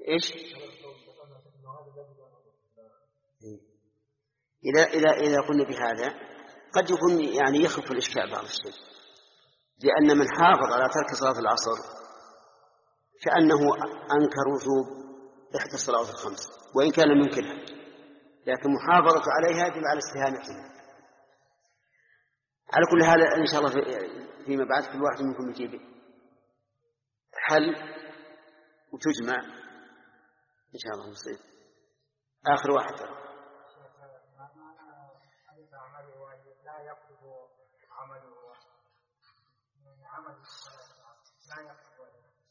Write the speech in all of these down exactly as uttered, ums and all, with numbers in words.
إيش؟ إذا إذا إذا قلنا بهذا قد يكون يعني يخف الإشكال بعض الشيء، لأن من حافظ على ترك صلاة العصر كأنه أنكر وجوب إحدى الصلوات الخمس وإن كان لم ينكرها، لكن محافظة عليها يجب على استهانتها. على كل حال إن شاء الله فيما بعد كل واحد منكم يجيب حل وتجمع إن شاء الله نصير آخر واحد. لا يقصد عمله عمل لا يقصد.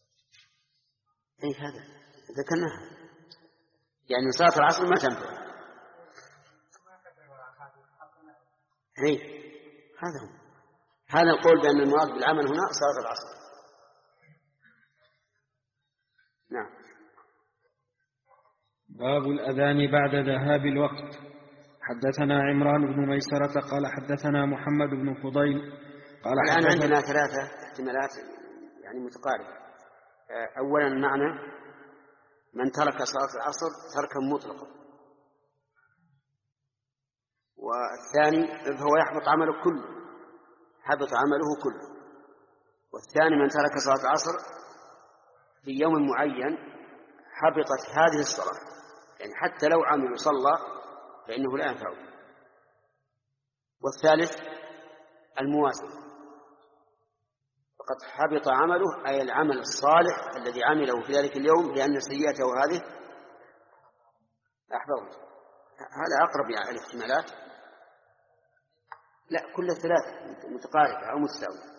أي هذا ذكرناها، يعني صلاة العصر ما تنفع. أي هذا هو، هذا القول بأن المراد بالعمل هنا صلاة العصر. نعم. باب الأذان بعد ذهاب الوقت. حدثنا عمران بن ميسرة قال حدثنا محمد بن فضيل قال الآن عندنا ثلاثة احتمالات يعني متقاربة. أولا معنى من ترك صلاة العصر تركا مطلقا، والثاني فهو يحبط عمله كله، حبط عمله كله. والثاني من ترك صلاة العصر في يوم معين حبطت هذه الصلاة، يعني حتى لو عمل صلى فإنه لا ينفعه. والثالث المواسي، فقد حبط عمله أي العمل الصالح الذي عمله في ذلك اليوم، لأن سيئته هذه أحبط. هذا أقرب يعني الاحتمالات. لا، كل ثلاثة متقاربة أو متساوية.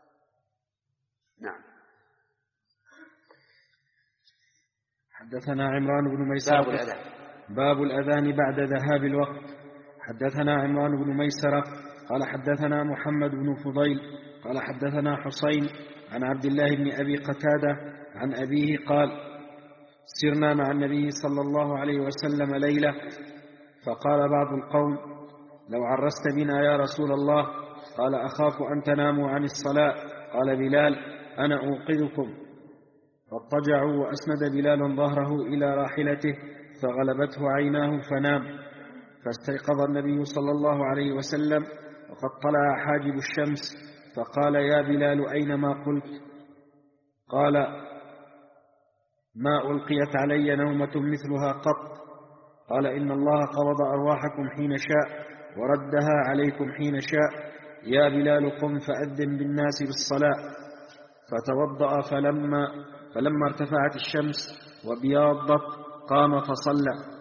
نعم. حدثنا عمران بن ميسرة باب الأذان باب الأذان بعد ذهاب الوقت. حدثنا عمران بن ميسرة قال حدثنا محمد بن فضيل قال حدثنا حسين عن عبد الله بن أبي قتادة عن أبيه قال سرنا مع النبي صلى الله عليه وسلم ليلة، فقال بعض القوم لو عرست بنا يا رسول الله، قال أخاف أن تناموا عن الصلاة. قال بلال أنا أوقظكم. فاضطجعوا وأسند بلال ظهره إلى راحلته فغلبته عيناه فنام، فاستيقظ النبي صلى الله عليه وسلم وقد طلع حاجب الشمس، فقال يا بلال أين ما قلت؟ قال ما ألقيت علي نومة مثلها قط. قال إن الله قبض أرواحكم حين شاء وردها عليكم حين شاء. يا بلال قم فأذن بالناس بالصلاة. فتوضأ فلما, فلما ارتفعت الشمس وبياضت قام فصلى.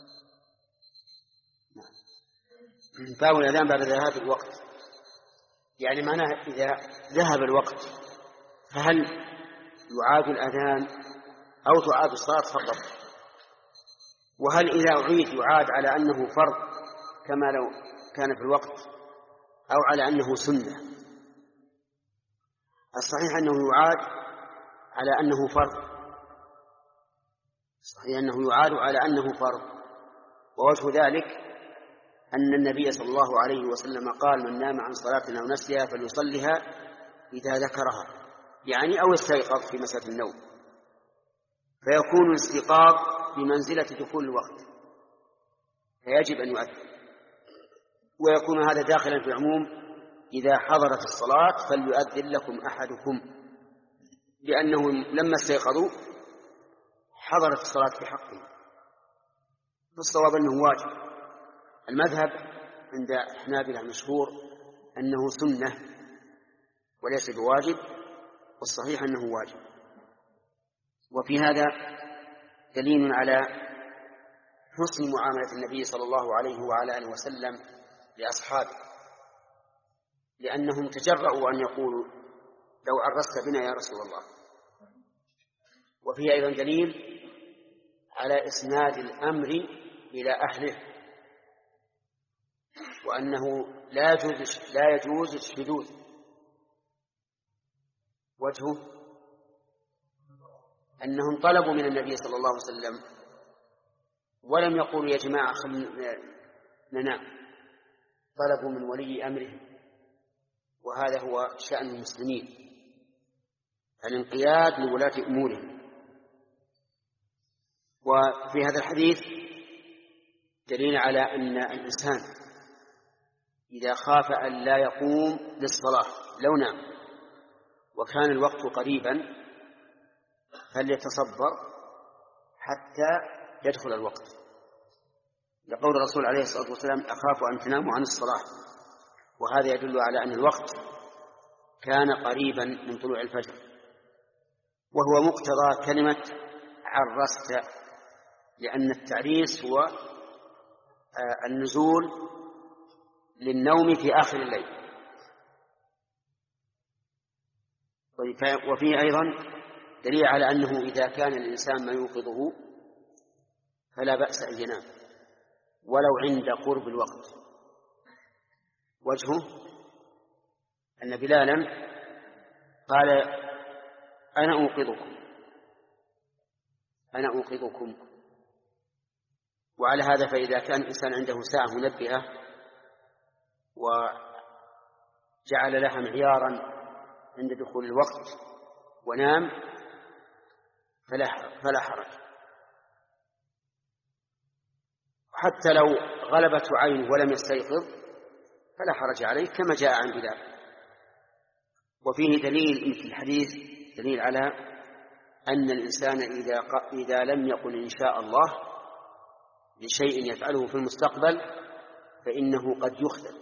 باب الأذان بعد ذهاب الوقت، يعني معناه إذا ذهب الوقت فهل يعاد الأذان أو تعاد الصلاة فقط؟ وهل إذا أعيد يعاد على أنه فرض كما لو كان في الوقت أو على أنه سنة؟ الصحيح أنه يعاد على أنه فرض، صحيح أنه يعاد على أنه فرض. ووجه ذلك أن النبي صلى الله عليه وسلم قال من نام عن صلاة أو نسيها فليصلها إذا ذكرها، يعني أو استيقظ في مسألة النوم، فيكون الاستيقاظ بمنزلة دخول الوقت فيجب أن يؤذن. ويكون هذا داخلا في العموم إذا حضرت الصلاة فليؤذن لكم أحدكم، لأنهم لما استيقظوا حضرت الصلاة في حقهم. فالصواب أنه واجب. المذهب عند حنابلة مشهور أنه سنة وليس بواجب، والصحيح أنه واجب. وفي هذا دليل على حسن معاملة النبي صلى الله عليه وعلى آله وسلم لأصحابه، لأنهم تجرؤوا أن يقولوا لو عرست بنا يا رسول الله. وفيه أيضا دليل على إسناد الأمر إلى أهله، وأنه لا يجوز لا يجوز الشذوذ. وجهه أنهم طلبوا من النبي صلى الله عليه وسلم ولم يقولوا يا جماعة خلنا ننام، طلبوا من ولي أمرهم، وهذا هو شأن المسلمين، الانقياد لولاة أمورهم. وفي هذا الحديث دليل على أن الإنسان إذا خاف أن لا يقوم للصلاة لو نام وكان الوقت قريبا فليتصبر حتى يدخل الوقت، لقول الرسول عليه الصلاة والسلام: أخاف أن تناموا عن الصلاة. وهذا يدل على أن الوقت كان قريبا من طلوع الفجر، وهو مقتضى كلمة عرست، لأن التعريس هو النزول للنوم في آخر الليل. وفيه أيضا دليل على أنه إذا كان الإنسان ما يوقظه فلا بأس أن ينام ولو عند قرب الوقت. وجهه أن بلالا قال: أنا أوقظكم أنا أوقظكم وعلى هذا فإذا كان الإنسان عنده ساعة منبهة وجعل لها معيارا عند دخول الوقت ونام فلا حرج، حتى لو غلبته عينه ولم يستيقظ فلا حرج عليه، كما جاء عن بلال. وفيه دليل مثل الحديث دليل على أن الإنسان إذا, إذا لم يقل إن شاء الله لشيء يفعله في المستقبل فإنه قد يخذل.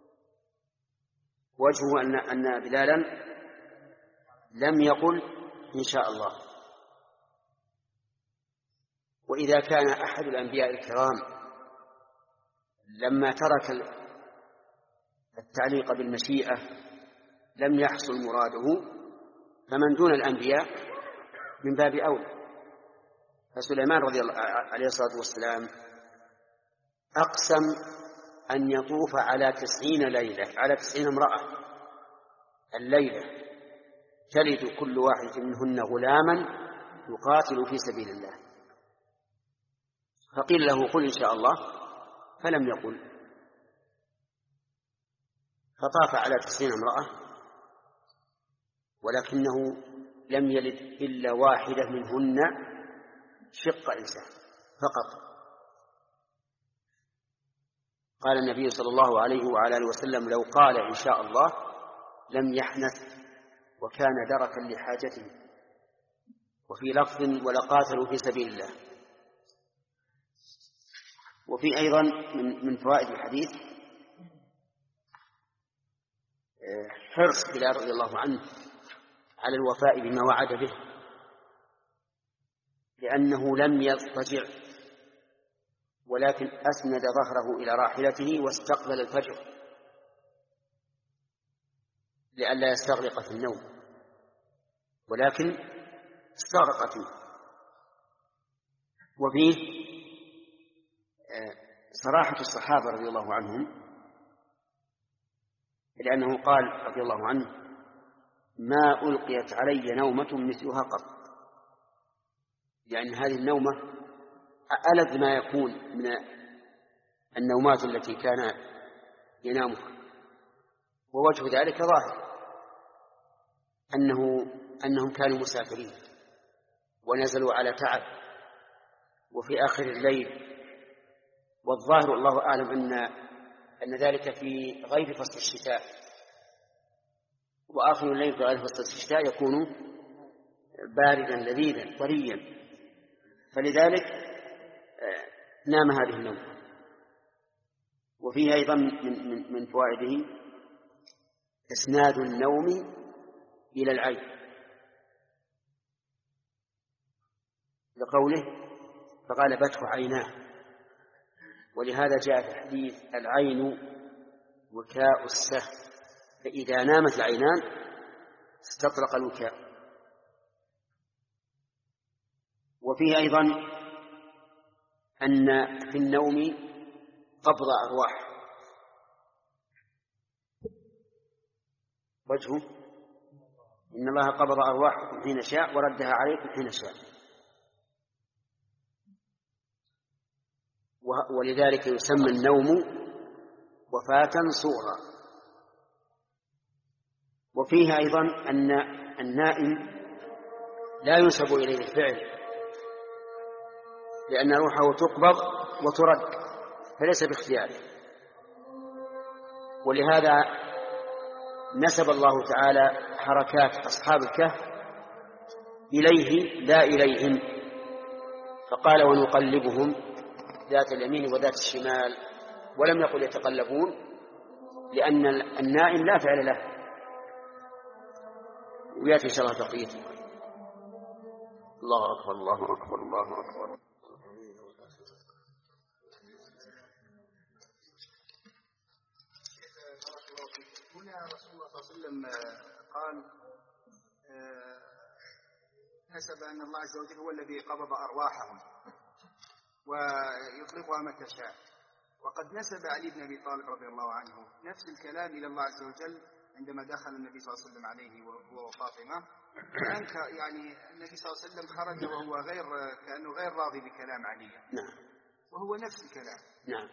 وجهه أن, أن بلالا لم يقل إن شاء الله. وإذا كان أحد الأنبياء الكرام لما ترك التعليق بالمشيئة لم يحصل مراده، فمن دون الأنبياء من باب أولى. فسليمان رضي الله عليه الصلاة والسلام أقسم أن يطوف على تسعين ليلة على تسعين امرأة الليلة تلد كل واحد منهن غلاما يقاتل في سبيل الله، فقيل له: قل إن شاء الله، فلم يقل، فطاف على تسعين امرأة ولكنه لم يلد إلا واحدة منهن شق إنسان فقط. قال النبي صلى الله عليه وعلى آله وسلم: لو قال إن شاء الله لم يحنث وكان دركا لحاجته. وفي لفظ: ولقاتلوا في سبيل الله. وفي أيضا من, من فوائد الحديث حرص بلال رضي الله عنه على الوفاء بما وعد به، لأنه لم يضطجع ولكن أسند ظهره إلى راحلته واستقبل الفجر لئلا يستغرق في النوم، ولكن استغرق فيه. وفيه صراحة الصحابة رضي الله عنهم، لأنه قال رضي الله عنه: ما ألقيت علي نومة مثلها قط، يعني هذه النومة ألذ ما يكون من النومات التي كان ينامها. ووجه ذلك ظاهر أنه أنهم كانوا مسافرين ونزلوا على تعب وفي آخر الليل، والظاهر الله أعلم أن أن ذلك في غير فصل الشتاء، وآخر الليل في غير فصل الشتاء يكون باردا لذيذا طريا، فلذلك نام هذه النوم. وفيه أيضا من, من, من فوائده إسناد النوم إلى العين، لقوله: فغلبته عيناه. ولهذا جاء في الحديث: العين وكاء السهم، فإذا نامت العينان استطرق الوكاء. وفيه أيضا أن في النوم قبض أرواح. وجهه: إن الله قبض أرواحكم حين شاء وردها عليكم حين شاء. ولذلك يسمى النوم وفاة صغرى. وفيه أيضا أن النائم لا ينسب إليه الفعل، لأن روحه تقبض وترد فليس باختياره. ولهذا نسب الله تعالى حركات أصحاب الكهف إليه لا إليهم، فقال ونقلبهم ذات اليمين وذات الشمال، ولم يقل يتقلبون، لأن النائم لا فعل له. ويأتي إن شاء الله بقيته. الله أكبر الله أكبر الله أكبر. هنا رسول الله صلى الله عليه وسلم قال نسب أن الله عز وجل هو الذي قبض أرواحهم ويطلقها متى شاء، وقد نسب علي بن أبي طالب رضي الله عنه نفس الكلام إلى الله عز وجل عندما دخل النبي صلى الله عليه وسلم عليه وهو وفاطمة، يعني النبي صلى الله عليه وسلم خرج وهو غير كأنه غير راضي بكلام علي. نعم. وهو نفس الكلام. نعم.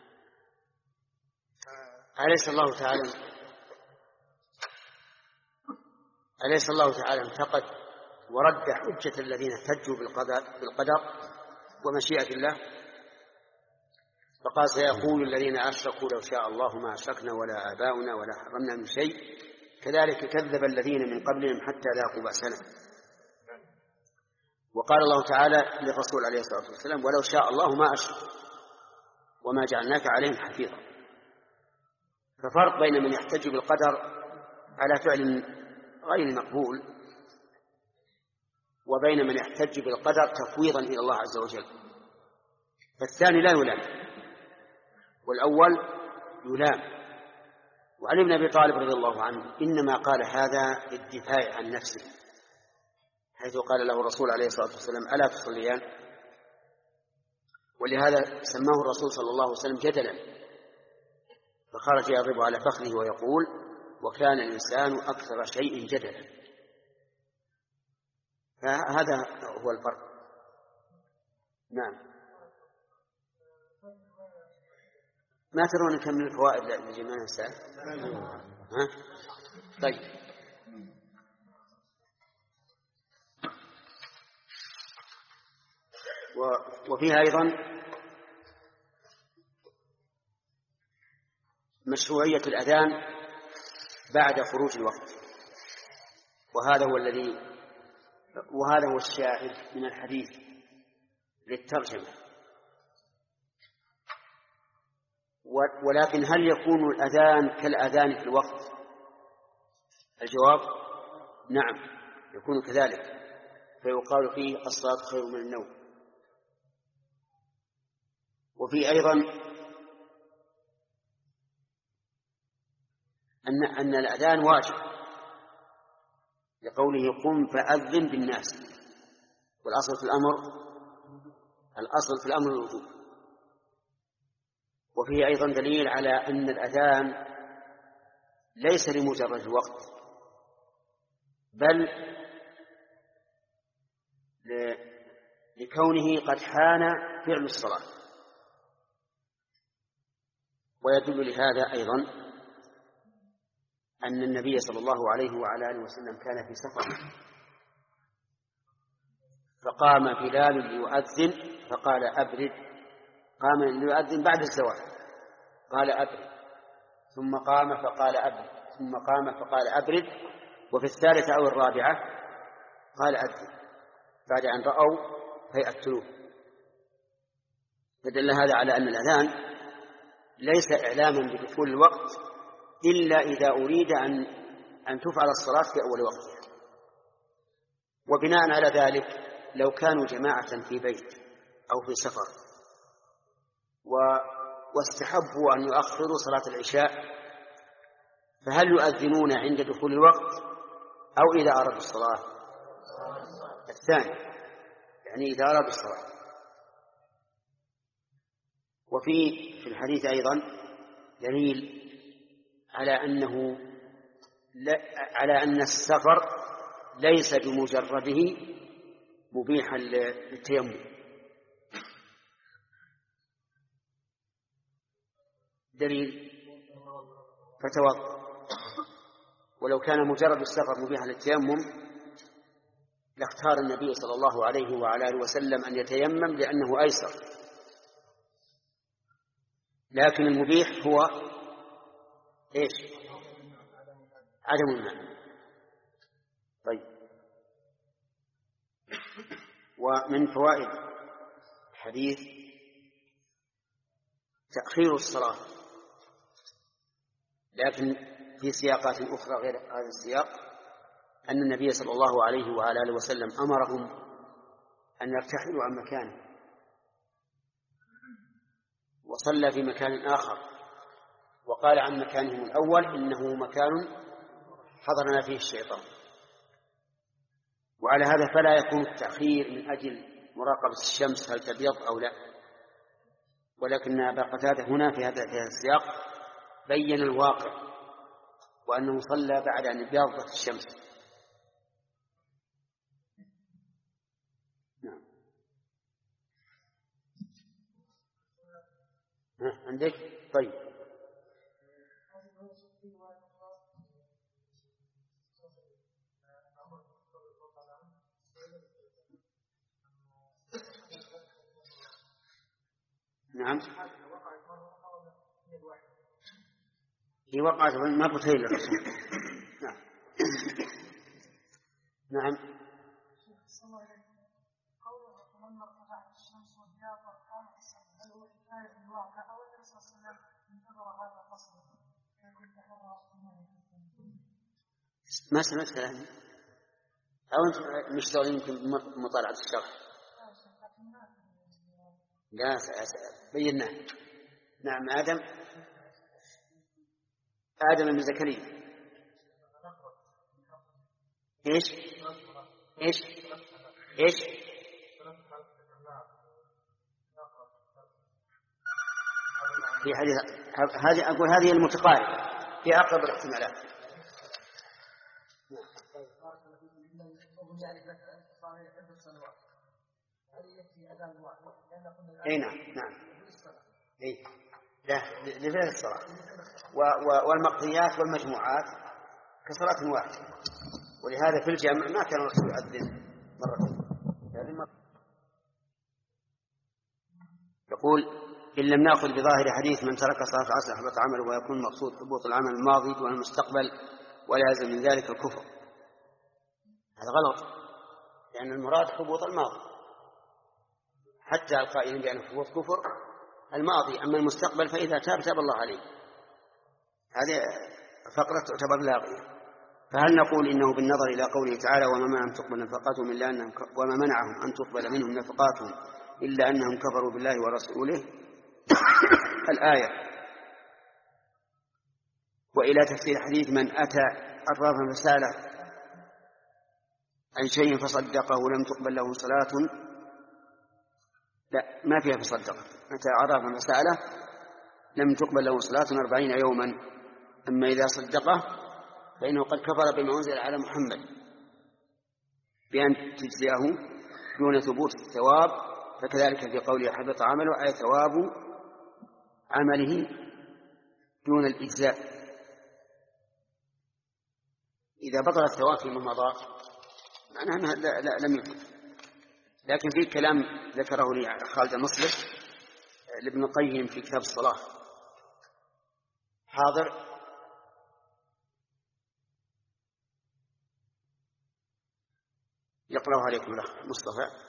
أليس الله تعالى أليس الله تعالى انتقد ورد حجة الذين احتجوا بالقدر, بالقدر ومشيئة الله؟ فقال سيقول الذين أشركوا لو شاء الله ما أشركنا ولا آباؤنا ولا حرمنا من شيء كذلك كذب الذين من قبلهم حتى ذاقوا بأسنا. وقال الله تعالى للرسول عليه الصلاة والسلام ولو شاء الله ما أشركوا وما جعلناك عليهم حفيظا. ففرق بين من يحتج بالقدر على فعل غير مقبول وبين من يحتج بالقدر تفويضا إلى الله عز وجل، فالثاني لا يلام والأول يلام. وعلي بن أبي طالب رضي الله عنه إنما قال هذا للدفاع عن نفسه، حيث قال له الرسول عليه الصلاة والسلام ألا تصليان؟ ولهذا سماه الرسول صلى الله عليه وسلم جدلا، فخرج يضرب على فخذه ويقول وكان الإنسان أكثر شيء جدلا. فهذا هو الفرق. نعم. ما ترون نكمل الفوائد لجميع الساعة؟ ها؟ طيب. وفيها أيضا مشروعية الأذان بعد خروج الوقت، وهذا هو الذي وهذا هو الشاهد من الحديث للترجمة. ولكن هل يكون الأذان كالأذان في الوقت؟ الجواب نعم يكون كذلك، فيقال فيه الصلاة خير من النوم. وفي أيضا أن أن الأذان واجب لقوله قم فأذن بالناس، والأصل في الأمر الأصل في الأمر الوجوب. وفيه أيضا دليل على أن الأذان ليس لمجرد الوقت، بل لكونه قد حان فعل الصلاة. ويدل لهذا أيضا أن النبي صلى الله عليه وعلى آله وسلم كان في سفر، فقام بلال ليؤذن فقال أبرد، قام ليؤذن بعد الزوال قال أبرد، ثم قام فقال أبرد، ثم قام فقال أبرد، وفي الثالثة أو الرابعة قال أذن بعد أن رأوا هيئة الطلوع. فدل هذا على أن الأذان ليس إعلاما بدخول الوقت إلا إذا أريد أن أن تفعل الصلاة في أول وقتها. وبناء على ذلك لو كانوا جماعة في بيت أو في سفر واستحبوا أن يؤخروا صلاة العشاء، فهل يؤذنون عند دخول الوقت أو إذا أرادوا الصلاة؟ الثاني، يعني إذا أرادوا الصلاة. وفي في الحديث أيضا دليل على أنه على أن السفر ليس بمجرده مبيحا للتيمم. دليل فتوضأ، ولو كان مجرد السفر مبيحا للتيمم لاختار النبي صلى الله عليه وعلى آله وسلم أن يتيمم لأنه أيسر، لكن المبيح هو إيش؟ عدم الماء. طيب، ومن فوائد الحديث تأخير الصلاة، لكن في سياقات أخرى غير هذا السياق أن النبي صلى الله عليه وعلى آله وسلم أمرهم أن يرتحلوا عن مكانه وصلى في مكان آخر، وقال عن مكانهم الأول إنه مكان حضرنا فيه الشيطان. وعلى هذا فلا يكون التأخير من أجل مراقبة الشمس هل تبيض أو لا، ولكن أبا قتادة هنا في هذا السياق بين الواقع وأنه صلى بعد أن ابيضت الشمس. نعم. عندك؟ طيب. نعم. هي وقعت ما قلت هي للرسول. نعم. نعم. ما سمعت كلامي أو أنت مشتغلين يمكن بمطالعة الشرح؟ لا بيناه. نعم. آدم آدم بن زكريا إيش إيش إيش في حديث هذه أقول هذه المتقاربة في أقرب الاحتمالات. أي نعم. نعم. أي لا لفعل الصلاة والمقضيات والمجموعات كصلاة واحدة، ولهذا في الجمع ما كان الرسول يؤذن مرة. يقول إن لم نأخذ بظاهر حديث من ترك صلاة العصر حبط عمله ويكون مقصود حبوط العمل الماضي والمستقبل ولا يلزم من ذلك الكفر، هذا غلط، لأن المراد حبوط الماضي، حتى القائلين بأن حبوط كفر الماضي، أما المستقبل فإذا تاب تاب الله عليه. هذه فقرة تعتبر لاغية. فهل نقول إنه بالنظر إلى قوله تعالى وما منعهم أن تقبل نفقاتهم إلا أنهم وما منعهم أن تقبل منهم نفقاتهم إلا أنهم كفروا بالله ورسوله الآية، وإلى تفسير حديث من أتى عرافا فسأله عن شيء فصدقه لم تقبل له صلاة، لا ما فيها فصدقه، أتى عرافا فسأله لم تقبل له صلاة أربعين يوما، أما إذا صدقه فإنه قد كفر بما أنزل على محمد بأن تجزئه دون ثبوت الثواب، فكذلك في قوله حبط عمله أي ثواب عمله دون الإجزاء. إذا بطل الثواب فيما مضى معناه أنه لا, لا لم يكن. لكن في كلام ذكره لي خالد المصلح لابن القيم في كتاب الصلاة حاضر، يقرأه عليكم الأخ مصطفى.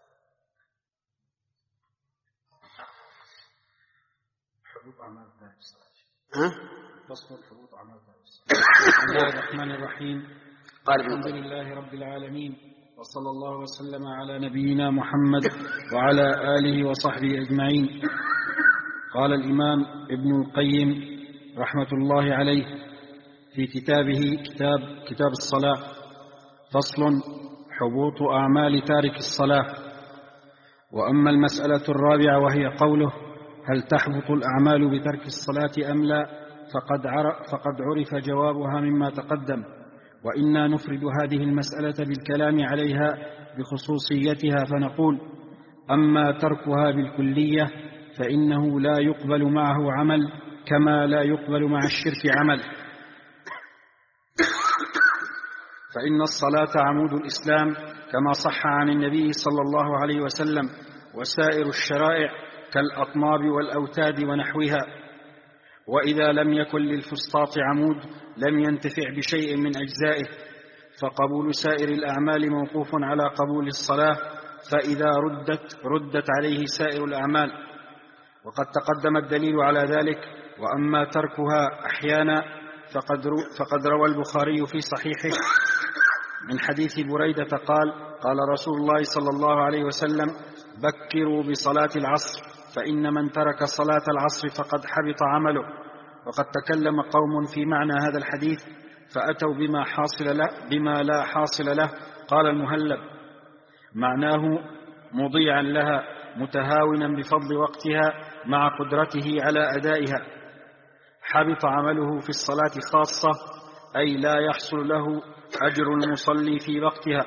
حبوط أعمال ذات الصلاة. ها؟ فصل حبوط أعمال ذات الصلاة. بسم الله الرحمن الرحيم. قال الحمد لله رب العالمين، وصلى الله وسلم على نبينا محمد وعلى آله وصحبه أجمعين. قال الإمام ابن القيم رحمة الله عليه في كتابه كتاب كتاب الصلاة فصل حبوط أعمال تارك الصلاة. وأما المسألة الرابعة وهي قوله هل تحبط الأعمال بترك الصلاة أم لا، فقد فقد عرف جوابها مما تقدم، وإنا نفرد هذه المسألة بالكلام عليها بخصوصيتها، فنقول أما تركها بالكلية فإنه لا يقبل معه عمل كما لا يقبل مع الشرك عمل، فإن الصلاة عمود الإسلام كما صح عن النبي صلى الله عليه وسلم، وسائر الشرائع كالأطناب والأوتاد ونحوها. وإذا لم يكن للفسطاط عمود لم ينتفع بشيء من أجزائه، فقبول سائر الأعمال موقوف على قبول الصلاة، فإذا ردت ردت عليه سائر الأعمال. وقد تقدم الدليل على ذلك. وأما تركها أحيانا فقد, رو فقد روى البخاري في صحيحه من حديث بريدة قال: قال رسول الله صلى الله عليه وسلم: بكروا بصلاة العصر، فإن من ترك صلاة العصر فقد حبط عمله. وقد تكلم قوم في معنى هذا الحديث فأتوا بما, حاصل له بما لا حاصل له. قال المهلب: معناه مضيعا لها متهاونا بفضل وقتها مع قدرته على أدائها. حبط عمله في الصلاة خاصة، أي لا يحصل له أجر المصلي في وقتها،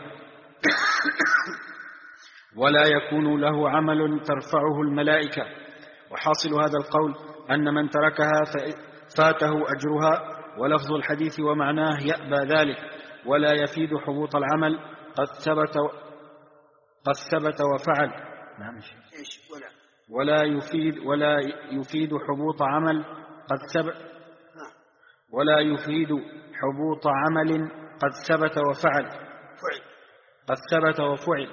ولا يكون له عمل ترفعه الملائكة. وحاصل هذا القول أن من تركها فاته أجرها، ولفظ الحديث ومعناه يأبى ذلك ولا يفيد حبوط العمل قد ثبت قد ثبت وفعل. نعم. ولا ولا يفيد ولا يفيد حبوط عمل قد ثبت ولا يفيد حبوط عمل قد ثبت وفعل قد ثبت وفعل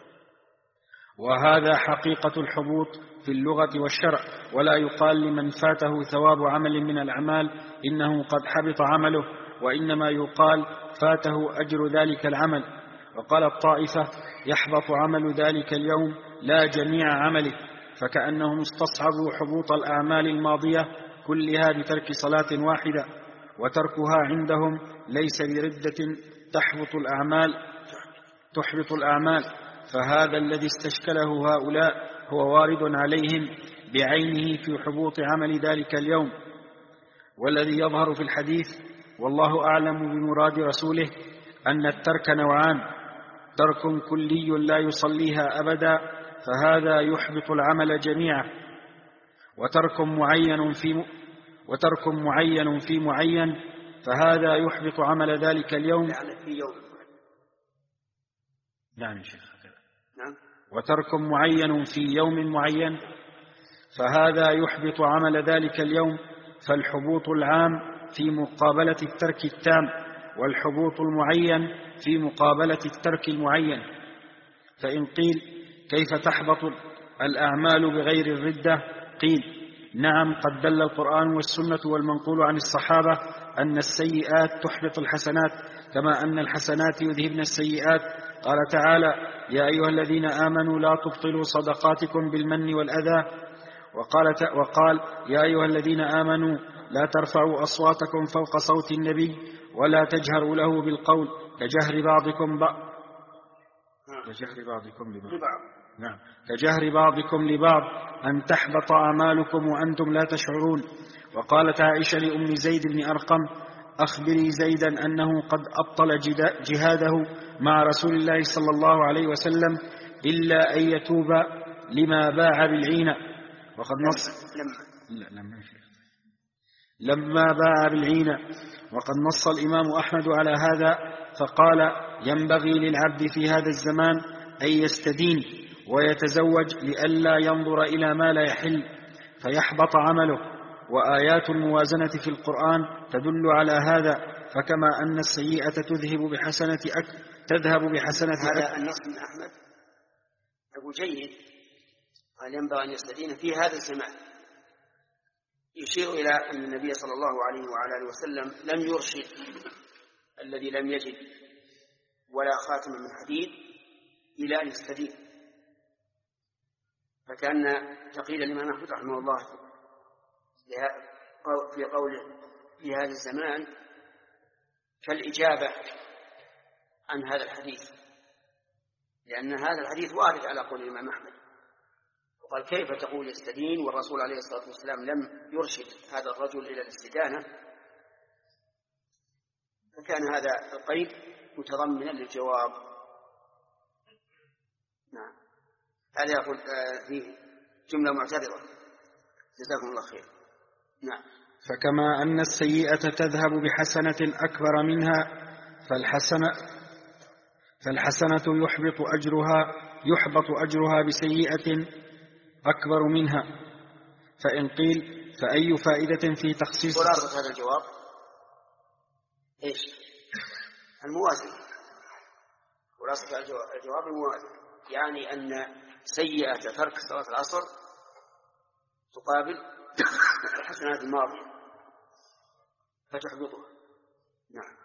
وهذا حقيقة الحبوط في اللغة والشرع. ولا يقال لمن فاته ثواب عمل من الأعمال إنه قد حبط عمله، وإنما يقال فاته أجر ذلك العمل. وقال الطائفة: يحبط عمل ذلك اليوم لا جميع عمله، فكأنهم استصعبوا حبوط الأعمال الماضية كلها بترك صلاة واحدة، وتركها عندهم ليس بردة تحبط الأعمال تحبط الأعمال فهذا الذي استشكله هؤلاء هو وارد عليهم بعينه في حبوط عمل ذلك اليوم. والذي يظهر في الحديث والله أعلم بمراد رسوله أن الترك نوعان: ترك كلي لا يصليها أبدا فهذا يحبط العمل جميعا، وترك معين في وترك معين في معين فهذا يحبط عمل ذلك اليوم. في يوم. نعم شيخ. نعم. وترك معين في يوم معين فهذا يحبط عمل ذلك اليوم. فالحبوط العام في مقابلة الترك التام، والحبوط المعين في مقابلة الترك المعين. فإن قيل: كيف تحبط الأعمال بغير الردة؟ قيل: نعم، قد دل القرآن والسنة والمنقول عن الصحابة أن السيئات تحبط الحسنات، كما أن الحسنات يذهبن السيئات. قال تعالى: يا أيها الذين آمنوا لا تبطلوا صدقاتكم بالمن والأذى. وقال, وقال: يا أيها الذين آمنوا لا ترفعوا أصواتكم فوق صوت النبي ولا تجهروا له بالقول كجهر بعضكم بعض كجهر بعضكم لبعض نعم كجهر بعضكم لبعض أن تحبط أعمالكم وأنتم لا تشعرون. وقالت عائشة لأم زيد بن أرقم: أخبري زيدا أنه قد أبطل جهاده مع رسول الله صلى الله عليه وسلم إلا أن يتوب لما باع بالعينة. وقد نص لما, لما باع بالعينة. وقد نص الإمام أحمد على هذا فقال: ينبغي للعبد في هذا الزمان أن يستدين ويتزوج لئلا ينظر إلى ما لا يحل فيحبط عمله. وآيات الموازنة في القرآن تدل على هذا. فكما أن السيئة تذهب بحسنة أك تذهب بحسنة هذا النص من أحمد أبو جيد قال: ينبغي أن يستدين في هذا الزمان، يشير إلى أن النبي صلى الله عليه وعلى آله وسلم لم يرشد الذي لم يجد ولا خاتم من حديد إلى أن يستدين. فكان تقيل الإمام أحمد رحمه الله في قوله في هذا الزمان كالإجابة عن هذا الحديث، لأن هذا الحديث وارد على قول الإمام أحمد. وقال: كيف تقول يستدين والرسول عليه الصلاة والسلام لم يرشد هذا الرجل إلى الاستدانة؟ فكان هذا القيد متضمنا للجواب. نعم، هذا يقول في جملة معترضة. جزاكم الله خير. نعم. فكما أن السيئة تذهب بحسنة أكبر منها فالحسنة فالحسنة يحبط أجرها يحبط أجرها بسيئة أكبر منها. فإن قيل فأي فائدة في تخصيص خلاصة هذا الجواب إيش؟ الموازنة. خلاصة الجواب الموازنة، يعني أن سيئة ترك صلاة العصر تقابل الحسنات الماضية فتحبطها. نعم.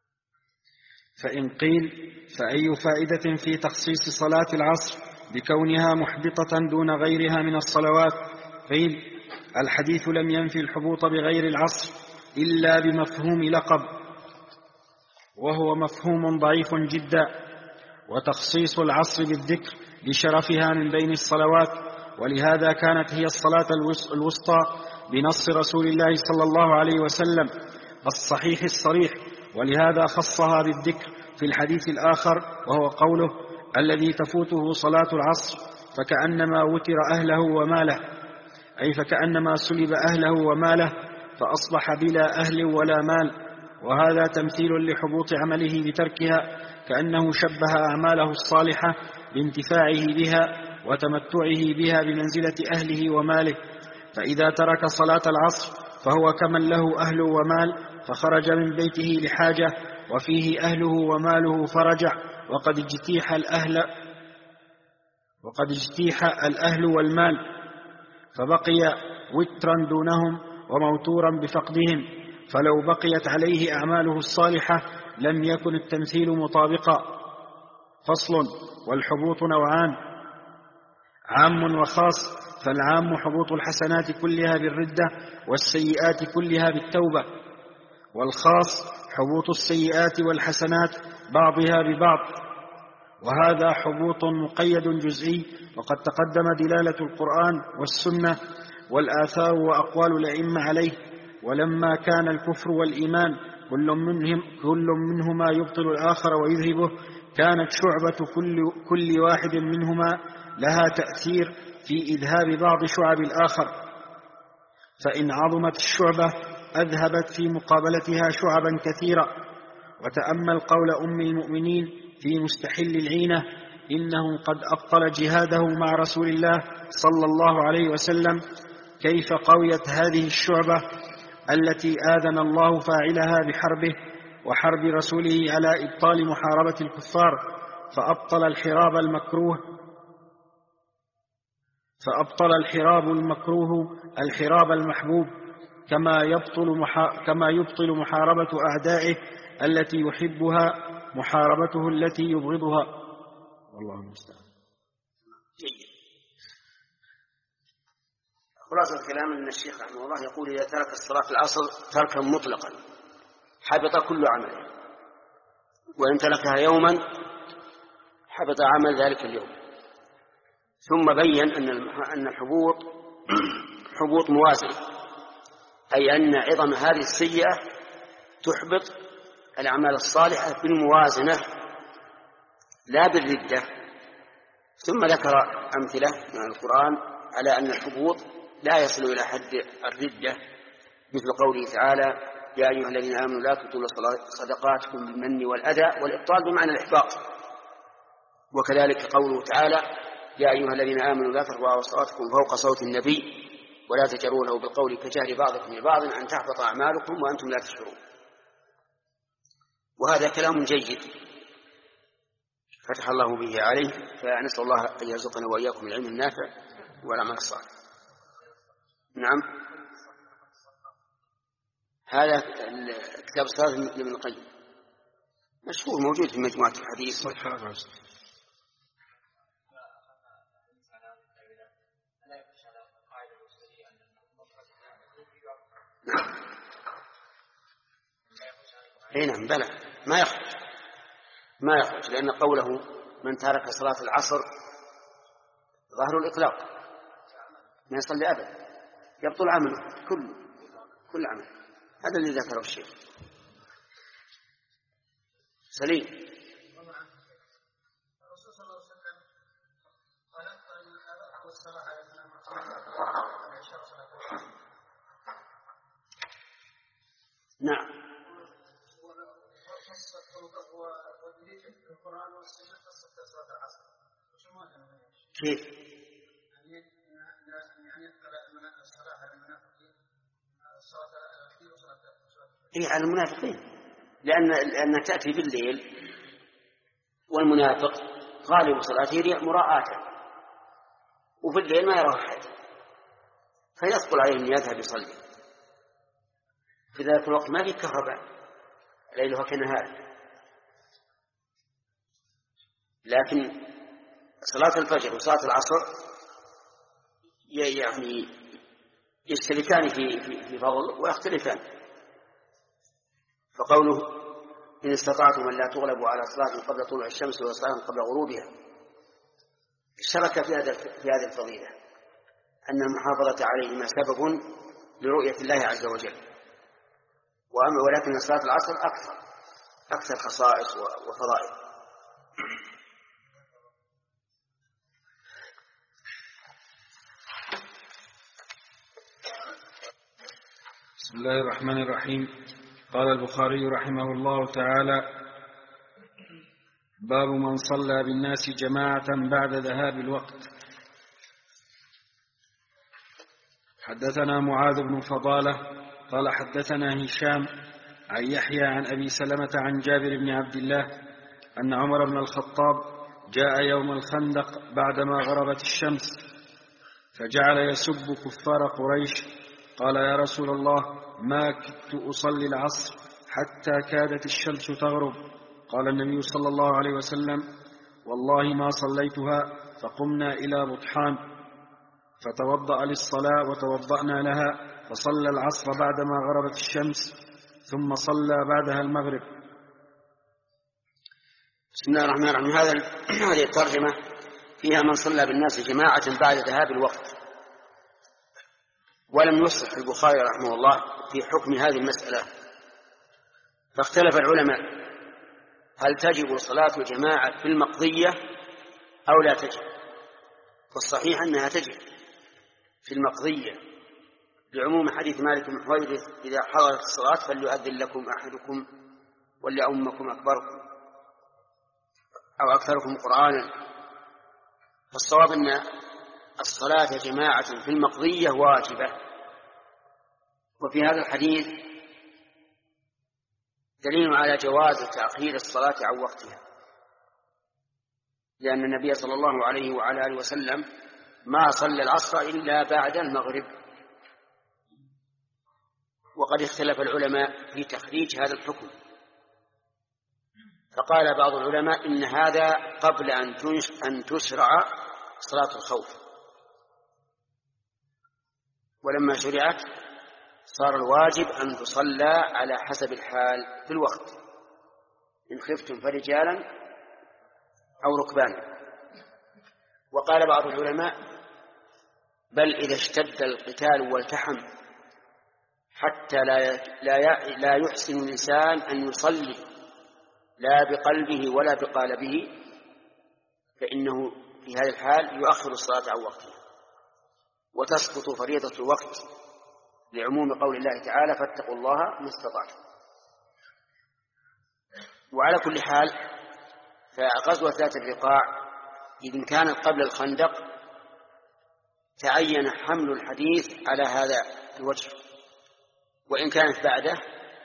فإن قيل فأي فائدة في تخصيص صلاة العصر بكونها محبطة دون غيرها من الصلوات؟ قيل الحديث لم ينفي الحبوط بغير العصر إلا بمفهوم لقب، وهو مفهوم ضعيف جدا، وتخصيص العصر بالذكر لشرفها من بين الصلوات، ولهذا كانت هي الصلاة الوسطى بنص رسول الله صلى الله عليه وسلم الصحيح الصريح، ولهذا خصها بالذكر في الحديث الآخر، وهو قوله الذي تفوته صلاة العصر فكأنما وتر أهله وماله، أي فكأنما سلب أهله وماله فأصبح بلا أهل ولا مال. وهذا تمثيل لحبوط عمله بتركها، كأنه شبه أعماله الصالحة بانتفاعه بها وتمتعه بها بمنزلة أهله وماله، فإذا ترك صلاة العصر فهو كمن له أهل ومال فخرج من بيته لحاجة وفيه أهله وماله فرجع، وقد اجتيح الأهل وقد اجتيح الأهل والمال فبقي وترا دونهم وموتورا بفقدهم، فلو بقيت عليه أعماله الصالحة لم يكن التمثيل مطابقا. فصل. والحبوط نوعان: عام وخاص. فالعام حبوط الحسنات كلها بالردة والسيئات كلها بالتوبة، والخاص حبوط السيئات والحسنات بعضها ببعض، وهذا حبوط مقيد جزئي، وقد تقدم دلالة القرآن والسنة والآثار وأقوال الأئمة عليه. ولما كان الكفر والإيمان كل, منهم كل منهما يبطل الآخر ويذهبه، كانت شعبة كل, كل واحد منهما لها تأثير في إذهاب بعض شعب الآخر، فإن عظمت الشعبة أذهبت في مقابلتها شعبا كثيرة. وتأمل قول أم المؤمنين في مستحل العينة: إنه قد أبطل جهاده مع رسول الله صلى الله عليه وسلم. كيف قويت هذه الشعبة التي آذن الله فاعلها بحربه وحرب رسوله على إبطال محاربة الكفار، فأبطل الحراب المكروه فأبطل الحراب المكروه الحراب المحبوب، كما يبطل محا... كما يبطل محاربة أعدائه التي يحبها محاربته التي يبغضها. والله المستعان. خلاصة الكلام أن الشيخ رحمه الله يقول إذا ترك الصلاة العصر تركا مطلقا حبط كل عمله، وإن تركها يوما حبط عمل ذلك اليوم. ثم بين أن الحبوط حبوط موازي، أي أن عظم هذه السيئة تحبط الأعمال الصالحة بالموازنة لا بالردة. ثم ذكر أمثلة من القرآن على أن الحبوط لا يصل إلى حد الردة، مثل قوله تعالى: يا أيها الذين آمنوا لا تبطلوا صدقاتكم بالمن والأذى، والإبطال بمعنى الإحباط. وكذلك قوله تعالى: يا أيها الذين آمنوا لا ترفعوا أصواتكم فوق صوت النبي ولا تجهروا له بالقول كجهر بعضكم لبعض أن تحبط أعمالكم وأنتم لا تشعرون. وهذا كلام جيد فتح الله به عليه، فنسأل الله أن يرزقنا وإياكم العلم النافع والعمل الصالح. نعم، هذا كتاب الصلاة لابن القيم مشهور موجود في مجموعة الحديث. نعم. اي نعم بلى ما يخرج ما يخرج لأن قوله من ترك صلاة العصر ظاهر الإطلاق، ما يصلي أبدا، يبطل عمله كله كل عمل. هذا اللي ذكره الشيخ سليم. نعم. القرآن والسنة تصدق صلاة العصر وشو ما كيف؟ يعني يعني الصلاة على المنافقين الصلاة الأخيرة وصلاة إيه على المنافقين، لأن لأن تأتي بالليل والمنافق غالب صلاته مراءة، وفي الليل ما يراه أحد فيثقل عليه أن يذهب يصلي. في ذلك الوقت ما في كهرباء ليلها كنهار. لكن صلاة الفجر وصلاة العصر يعني يشتركان في في في فضل ويختلفان. فقوله إن استطعتم أن لا تغلبوا على صلاة قبل طلوع الشمس وصلاة قبل غروبها اشترك في هذا في هذه الفضيلة، أن المحافظة عليهما سبب لرؤية الله عز وجل، ولكن صلاة العصر أكثر أكثر خصائص وفضائل. بسم الله الرحمن الرحيم. قال البخاري رحمه الله تعالى: باب من صلى بالناس جماعة بعد ذهاب الوقت. حدثنا معاذ بن فضالة قال حدثنا هشام عن يحيى عن أبي سلمة عن جابر بن عبد الله أن عمر بن الخطاب جاء يوم الخندق بعدما غربت الشمس فجعل يسب كفار قريش. قال: يا رسول الله، ما كدت أصلي العصر حتى كادت الشمس تغرب. قال النبي صلى الله عليه وسلم: والله ما صليتها. فقمنا إلى بطحان فتوضأ للصلاة وتوضأنا لها، فصلى العصر بعدما غربت الشمس ثم صلى بعدها المغرب. بسم الله الرحمن الرحيم. هذا هذه الترجمة فيها من صلى بالناس جماعة بعد ذهاب الوقت. ولم يصح البخاري رحمه الله في حكم هذه المسألة، فاختلف العلماء هل تجب صلاة الجماعة في المقضية أو لا تجب. والصحيح أنها تجب في المقضية لعموم حديث مالك بن حويرث: إذا حضرت الصلاة فليؤذن لكم أحدكم وليؤمكم أكبركم أو أكثركم قرآنا. فالصواب أن الصلاة جماعة في المقضية واجبة. وفي هذا الحديث دليل على جواز تأخير الصلاة عن وقتها، لأن النبي صلى الله عليه وعلى آله وسلم ما صلى العصر إلا بعد المغرب. وقد اختلف العلماء في تخريج هذا الحكم، فقال بعض العلماء إن هذا قبل أن تشرع صلاة الخوف، ولما شرعت صار الواجب أن تصلى على حسب الحال في الوقت، إن خفتم فرجالا أو ركبانا. وقال بعض العلماء: بل إذا اشتد القتال والتحم حتى لا لا يحسن الإنسان أن يصلي لا بقلبه ولا بقالبه، فإنه في هذا الحال يؤخر الصلاة عن وقتها، وتسقط فريضة الوقت لعموم قول الله تعالى: فاتقوا الله ما استطعتم. وعلى كل حال فغزوة ذات الرقاع إذن كانت قبل الخندق تعين حمل الحديث على هذا الوجه، وإن كانت بعده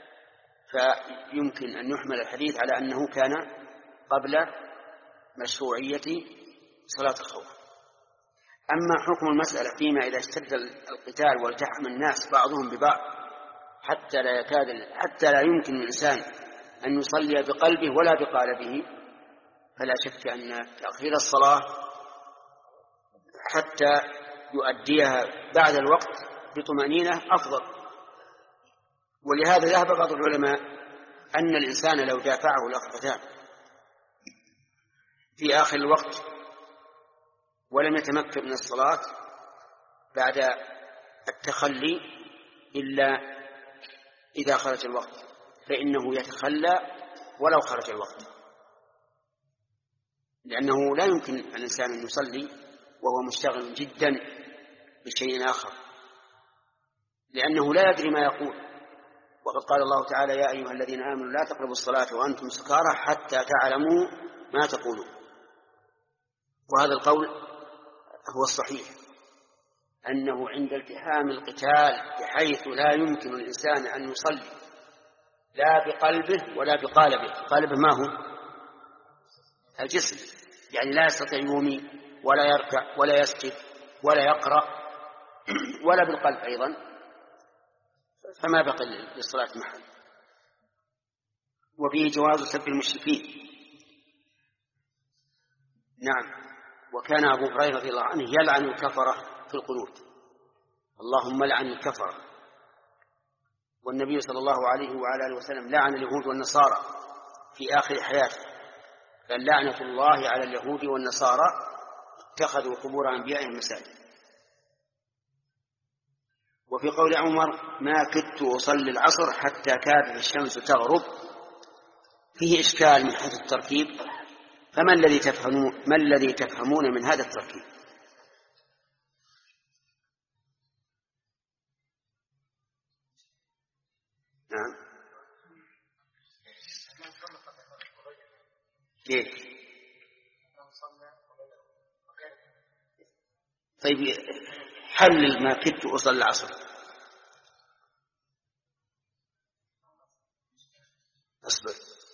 فيمكن أن يحمل الحديث على أنه كان قبل مشروعية صلاة الخوف. أما حكم المسألة فيما إذا اشتد القتال والتحم الناس بعضهم ببعض حتى لا يكاد حتى لا يمكن الإنسان أن يصلي بقلبه ولا بقالبه، فلا شك أن تأخير الصلاة حتى يؤديها بعد الوقت بطمأنينة أفضل. ولهذا ذهب بعض العلماء أن الإنسان لو دافعه الأخفتان في آخر الوقت ولم يتمكن من الصلاة بعد التخلي إلا إذا خرج الوقت، فإنه يتخلى ولو خرج الوقت، لأنه لا يمكن الإنسان أن يصلي وهو مشتغل جدا بشيء آخر، لأنه لا يدري ما يقول وقد قال الله تعالى يا أيها الذين آمنوا لا تقربوا الصلاة وأنتم سكارى حتى تعلموا ما تقولون. وهذا القول هو الصحيح، أنه عند التحام القتال بحيث لا يمكن الإنسان أن يصلي لا بقلبه ولا بقالبه. قالبه ما هو؟ الجسم، يعني لا يستطيع يومي ولا يركع ولا يسجد ولا يقرأ ولا بالقلب أيضا، فما بقي للصلاة محل. وفيه جواز سب المشركين. نعم. وكان أبو هريرة رضي الله عنه يلعن الكفرة في القنوت، اللهم لعن الكفرة. والنبي صلى الله عليه وعلى آله وسلم لعن اليهود والنصارى في آخر حياته، قال لعنة الله على اليهود والنصارى اتخذوا قبور أنبيائهم مساجد. وفي قول عمر ما كدت أصلي العصر حتى كادت الشمس تغرب، فيه إشكال من حيث التركيب، فما الذي تفهمون ما الذي تفهمون من هذا التركيب؟ نعم. كيف؟ طيب حلل ما كدت أصلي العصر. أصبر.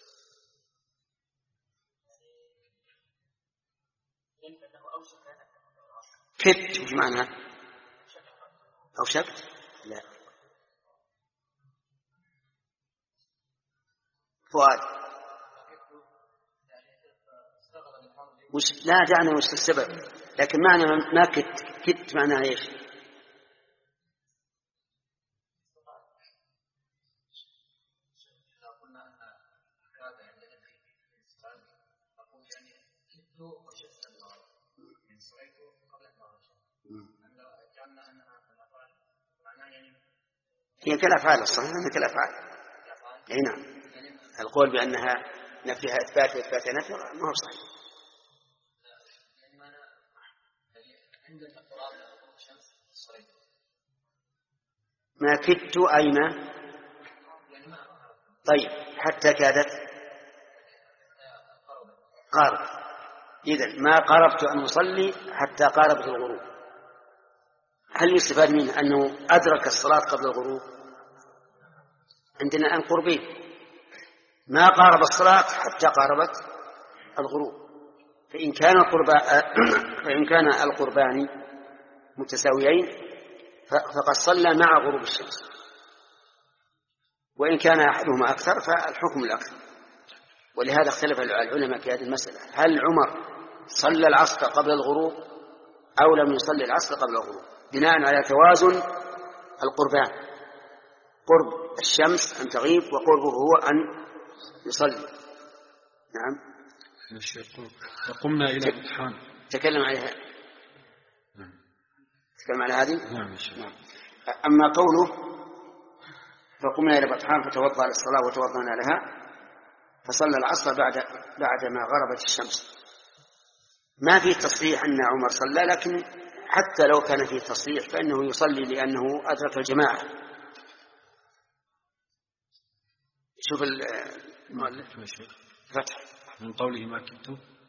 كدت وش معناها؟ أو شكت؟ لا. فؤاد وش لا دعنا وش السبب، لكن معنى ما كدت كدت معناها ايش؟ هي كالأفعال الصحيح أنها كالأفعال. أي نعم. القول بأنها نفيها إثبات وإثبات نفي ما هو صحيح. ما كدت أي ما طيب حتى كادت قارب. إذن ما قربت أن أصلي حتى قاربت الغروب. هل يستفاد منه أنه أدرك الصلاة قبل الغروب؟ عندنا الآن قربين، ما قارب الصلاة حتى قاربت الغروب. فإن كان القربان فإن كان القربان متساويين فقد صلى مع غروب الشمس، وإن كان أحدهما أكثر فالحكم الأكثر. ولهذا اختلف العلماء في هذه المسألة، هل عمر صلى العصر قبل الغروب أو لم يصلي العصر قبل الغروب، بناء على توازن القربان، قرب الشمس أن تغيب وقربه هو أن يصلي. نعم. فقمنا إلى الامتحان. تكلم عليها. نعم. تكلم على هذه. نعم. نعم. أما قوله فقمنا إلى الامتحان فتوضأ للصلاة وتوضأنا لها، فصلى العصر بعد بعد ما غربت الشمس. ما في تصريح أن عمر صلى، لكن حتى لو كان فيه تصريح فإنه يصلي لأنه أدرك الجماعة. شوف المؤلف فتح من قوله ما كدت.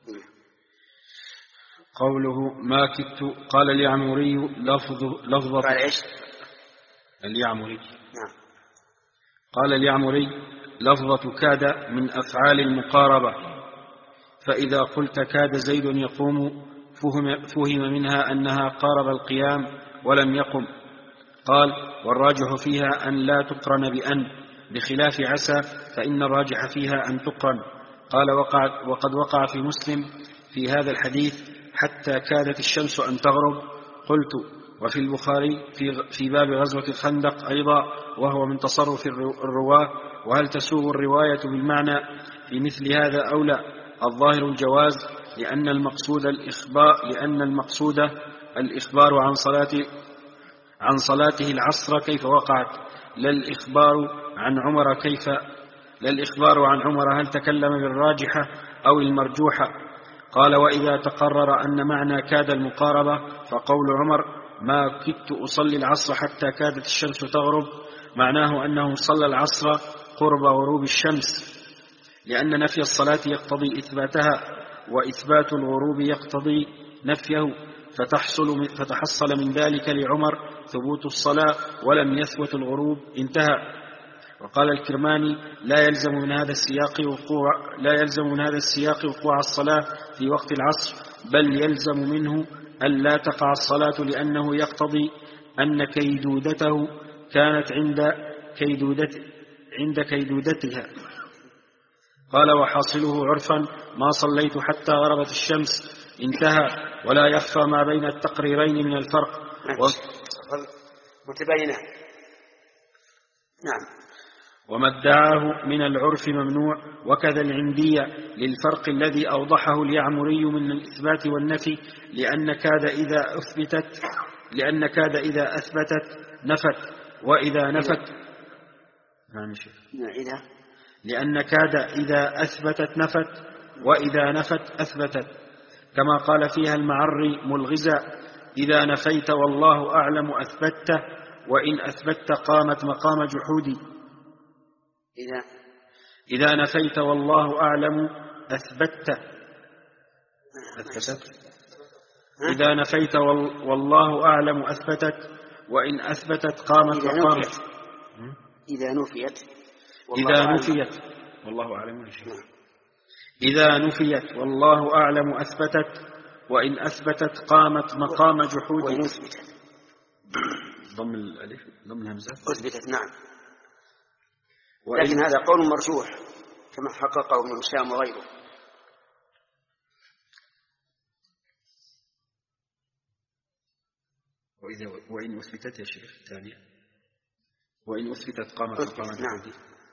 قوله ما كدت قال اليعمري لفظ لفظة قال إيش؟ اليعمري. نعم. قال اليعمري لفظة كاد من أفعال المقاربة، فإذا قلت كاد زيد يقوم فهم, فهم منها أنها قارب القيام ولم يقم. قال والراجح فيها أن لا تقرن بأن، بخلاف عسى فإن الراجح فيها أن تقرن. قال وقع وقد وقع في مسلم في هذا الحديث حتى كادت الشمس أن تغرب. قلت وفي البخاري في, في باب غزوة الخندق أيضا، وهو من تصرف الرواة. وهل تسوغ الرواية بالمعنى في مثل هذا أو لا؟ الظاهر الجواز، لأن المقصود الإخبار لأن المقصود الإخبار عن صلاة عن صلاته العصر كيف وقعت، لا الإخبار عن عمر كيف لا الإخبار عن عمر هل تكلم بالراجحة أو المرجوحة. قال وإذا تقرر أن معنى كاد المقاربة فقول عمر ما كدت أصلي العصر حتى كادت الشمس تغرب معناه أنه صلى العصر قرب غروب الشمس، لأن نفي الصلاة يقتضي إثباتها، وإثبات الغروب يقتضي نفيه، فتحصل فتحصل من ذلك لعمر ثبوت الصلاة ولم يثبت الغروب، انتهى. وقال الكرماني: لا يلزم من هذا السياق وقوع لا يلزم من هذا السياق وقوع الصلاة في وقت العصر، بل يلزم منه أن لا تقع الصلاة، لأنه يقتضي أن كيدودته كانت عند كيدودت عند كيدودتها. قال: وحاصله عرفا ما صليت حتى غربت الشمس، انتهى. ولا يخفى ما بين التقريرين من الفرق و... متباينة. نعم. وما ادعاه من العرف ممنوع، وكذا العندية للفرق الذي أوضحه اليعمري من الإثبات والنفي، لأن كاد إذا أثبتت لأن كاد إذا أثبتت نفت، وإذا نفت لأن كاد إذا أثبتت نفت، وإذا نفت أثبتت، كما قال فيها المعري ملغزا: إذا نفيت والله أعلم أثبته، وإن أثبت قامت مقام جحودي. إذا إذا نفيت والله أعلم أثبت أثبتت إذا نفيت والله أعلم أثبتت، وإن أثبتت قامت مقام. إذا نفيت إذا نفيت والله أعلم إذا نفيت والله أعلم أثبتت، وإن أثبتت قامت مقام جحود. وإن أثبتت ضم الألف ضم الهمزة أثبتت. نعم. لكن هذا قول مرجوح كما حققه ابن هشام وغيره. وإذا وإن أثبتت يا شيخ الثانية، وإن أثبتت قامت مقام. نعم.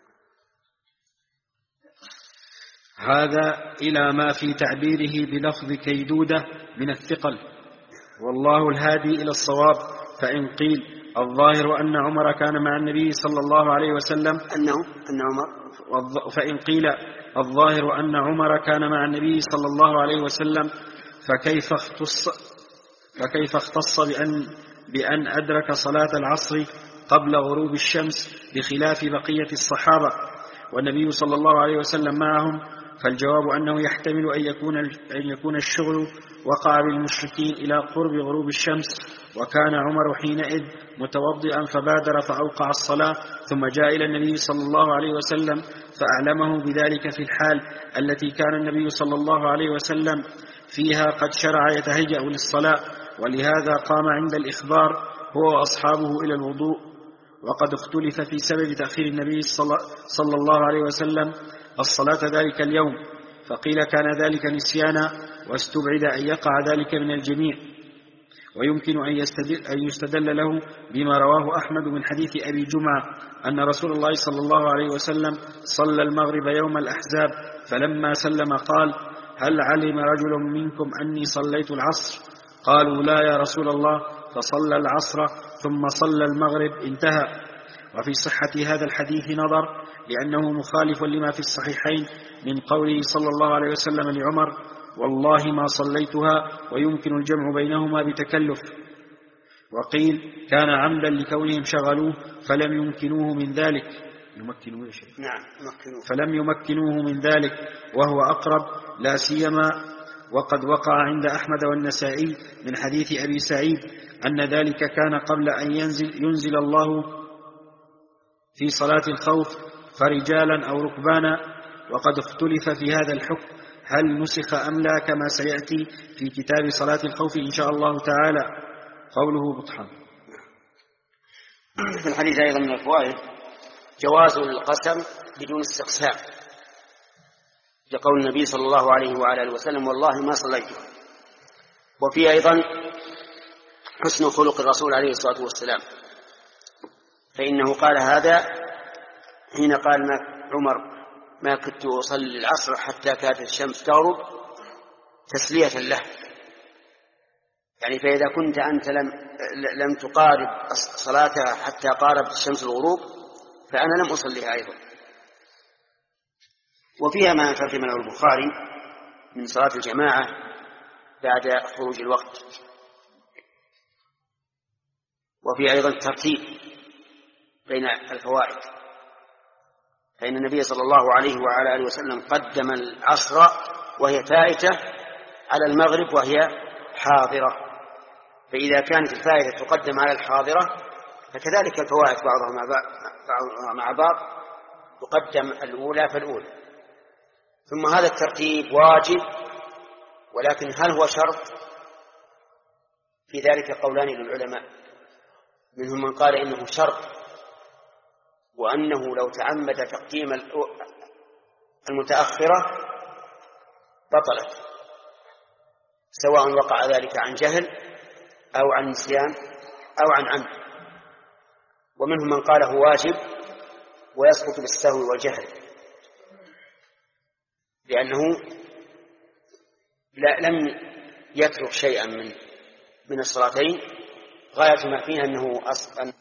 هذا إلى ما في تعبيره بلفظ كيدودة من الثقل، والله الهادي إلى الصواب. فإن قيل الظاهر أن عمر كان مع النبي صلى الله عليه وسلم أنه أن عمر فإن قيل الظاهر أن عمر كان مع النبي صلى الله عليه وسلم، فكيف اختص فكيف اختص بأن بأن أدرك صلاة العصر قبل غروب الشمس بخلاف بقية الصحابة والنبي صلى الله عليه وسلم معهم؟ فالجواب أنه يحتمل أن يكون أن يكون الشغل وقع بالمشركين إلى قرب غروب الشمس، وكان عمر حينئذ متوضئا فبادر فأوقع الصلاة، ثم جاء إلى النبي صلى الله عليه وسلم فأعلمه بذلك في الحال التي كان النبي صلى الله عليه وسلم فيها قد شرع يتهيأ للصلاة، ولهذا قام عند الإخبار هو وأصحابه إلى الوضوء. وقد اختلف في سبب تأخير النبي صلى الله عليه وسلم الصلاة ذلك اليوم، فقيل كان ذلك نسيانا، واستبعد أن يقع ذلك من الجميع. ويمكن أن يستدل, أن يستدل له بما رواه أحمد من حديث أبي جمعة أن رسول الله صلى الله عليه وسلم صلى المغرب يوم الأحزاب، فلما سلم قال: هل علم رجل منكم أني صليت العصر؟ قالوا: لا يا رسول الله، فصلى العصر ثم صلى المغرب، انتهى. وفي صحة هذا الحديث نظر، لأنه مخالف لما في الصحيحين من قوله صلى الله عليه وسلم لعمر: والله ما صليتها، ويمكن الجمع بينهما بتكلف. وقيل كان عمدا لكونهم شغلوه فلم يمكنوه من ذلك يمكنوه يا شيخ. نعم يمكنوه. فلم يمكنوه من ذلك، وهو أقرب، لا سيما وقد وقع عند أحمد والنسائي من حديث أبي سعيد أن ذلك كان قبل أن ينزل, ينزل الله في صلاة الخوف فرجالا أو ركبانا. وقد اختلف في هذا الحكم هل نسخ أم لا، كما سيأتي في كتاب صلاة الخوف إن شاء الله تعالى. قوله بطحان. في الحديث أيضا من الفوائد جواز القسم بدون استقسام، لقول النبي صلى الله عليه وعلى اله وسلم: والله ما صليته. وفي أيضا حسن خلق الرسول عليه الصلاة والسلام، فإنه قال هذا حين قال ما عمر: ما كنت أصلي العصر حتى كادت الشمس تغرب، تسلية له، يعني فإذا كنت أنت لم, لم تقارب صلاتها حتى قاربت الشمس الغروب فأنا لم أصليها أيضا. وفيها ما ترجمه البخاري من صلاة الجماعة بعد خروج الوقت. وفي أيضا الترتيب، بين الفوائد، فإن النبي صلى الله عليه وعلى آله وسلم قدم العصر وهي فائتة على المغرب وهي حاضرة، فإذا كانت الفائتة تقدم على الحاضرة فكذلك الفوائد بعضها مع بعض تقدم الأولى فالأولى. ثم هذا الترتيب واجب، ولكن هل هو شرط؟ في ذلك قولان للعلماء، منهم من قال إنه شرط، وأنه لو تعمد تقديم المتأخرة بطلت، سواء وقع ذلك عن جهل أو عن نسيان أو عن عمد. ومنهم من قال هو واجب ويسقط بالسهو والجهل، لأنه لا لم يترك شيئا من من الصلاتين غاية ما فيها أنه أصلا